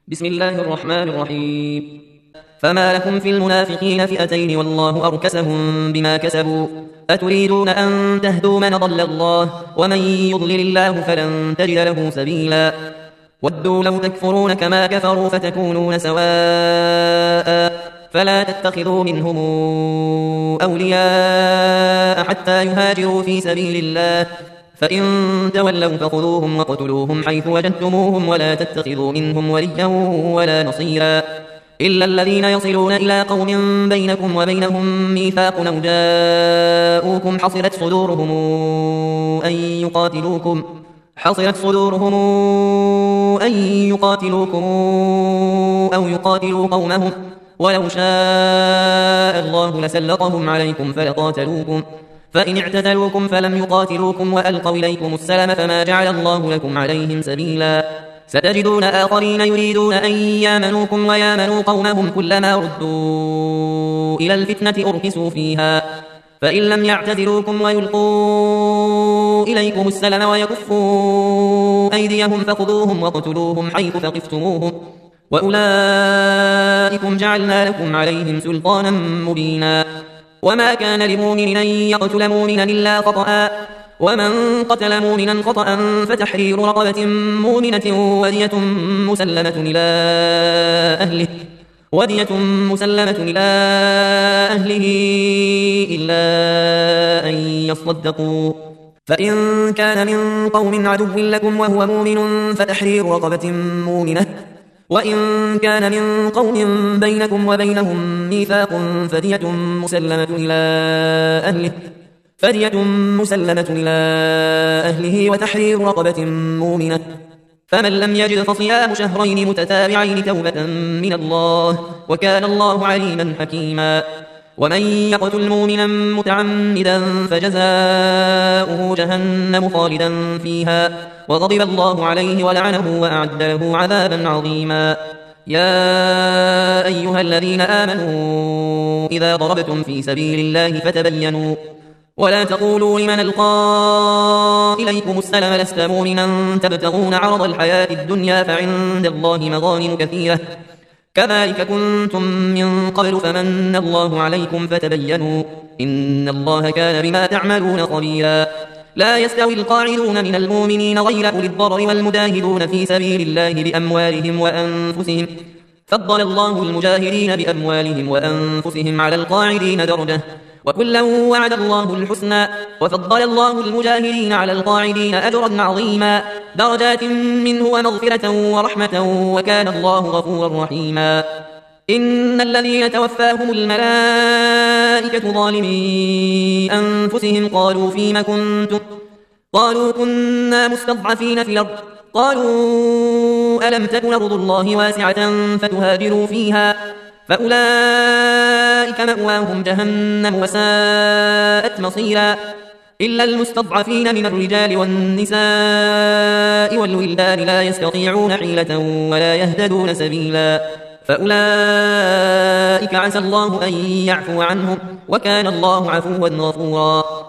بسم الله الرحمن الرحيم. فما لكم في المنافقين فئتين والله أركسهم بما كسبوا أتريدون أن تهدوا من ضل الله ومن يضلل الله فلن تجد له سبيلا ودوا لو تكفرون كما كفروا فتكونون سواء فلا تتخذوا منهم أولياء حتى يهاجروا في سبيل الله فإن تولوا فخذوهم وقتلوهم حيث وجدتموهم ولا تتخذوا منهم وليا ولا نصيرا إلا الذين يصلون إلى قوم بينكم وبينهم ميثاق أو جاءوكم حصرت صدورهم أن يقاتلوكم أو يقاتلوا قومهم ولو شاء الله لسلطهم عليكم فلقاتلوكم فإن اعتزلوكم فلم يقاتلوكم وألقوا إليكم السلم فما جعل الله لكم عليهم سبيلا ستجدون آخرين يريدون أن يامنوكم ويامنوا قومهم كلما ردوا إلى الفتنة أركسوا فيها فإن لم يعتزلوكم ويلقوا إليكم السلم ويكفوا أيديهم فخذوهم وقتلوهم حيث ثقفتموهم وأولئكم جعلنا لكم عليهم سلطانا مبينا وما كان لمؤمن أن يقتل مؤمنا إلا خطأ ومن قتل مؤمنا خطأ فتحرير رقبة مؤمنة ودية مسلمة إلى أهله إلا أن يصدقوا فإن كان من قوم عدو لكم وهو مؤمن فتحرير رقبة مؤمنة وإن كان من قوم بينكم وبينهم ميثاق فدية مسلمة إلى أهله وتحرير رقبة مؤمنة فمن لم يجد فصيام شهرين متتابعين توبة من الله وكان الله عليما حكيما ومن يقتل مؤمنا متعمدا فجزاؤه جهنم خالدا فيها وغضب الله عليه ولعنه وأعد له عذابا عظيما يا أيها الذين آمنوا إذا ضربتم في سبيل الله فتبينوا ولا تقولوا لمن ألقى إليكم السلم لست مؤمنا تبتغون عرض الحياة الدنيا فعند الله مغانم كثيرة كذلك كنتم من قبل فمن الله عليكم فتبينوا إن الله كان بما تعملون خبيرا لا يستوي القاعدون من المؤمنين غير أولي الضرر والمجاهدون في سبيل الله بأموالهم وأنفسهم فضل الله المجاهدين بأموالهم وأنفسهم على القاعدين درجة وكلا وعد الله الحسنى وفضل الله المجاهدين على القاعدين أجرا عظيما درجات منه ومغفرة ورحمة وكان الله غفورا رحيما إن الذين توفاهم الملائكة ظالمي أنفسهم قالوا فيم كنتم قالوا كنا مستضعفين في الأرض قالوا ألم تكن أرض الله واسعة فتهاجروا فيها فأولئك مأواهم جهنم وساءت مصيرا إلا المستضعفين من الرجال والنساء والولدان لا يستطيعون حيلة ولا يهتدون سبيلا فأولئك عسى الله أن يعفو عنهم وكان الله عفوا غفورا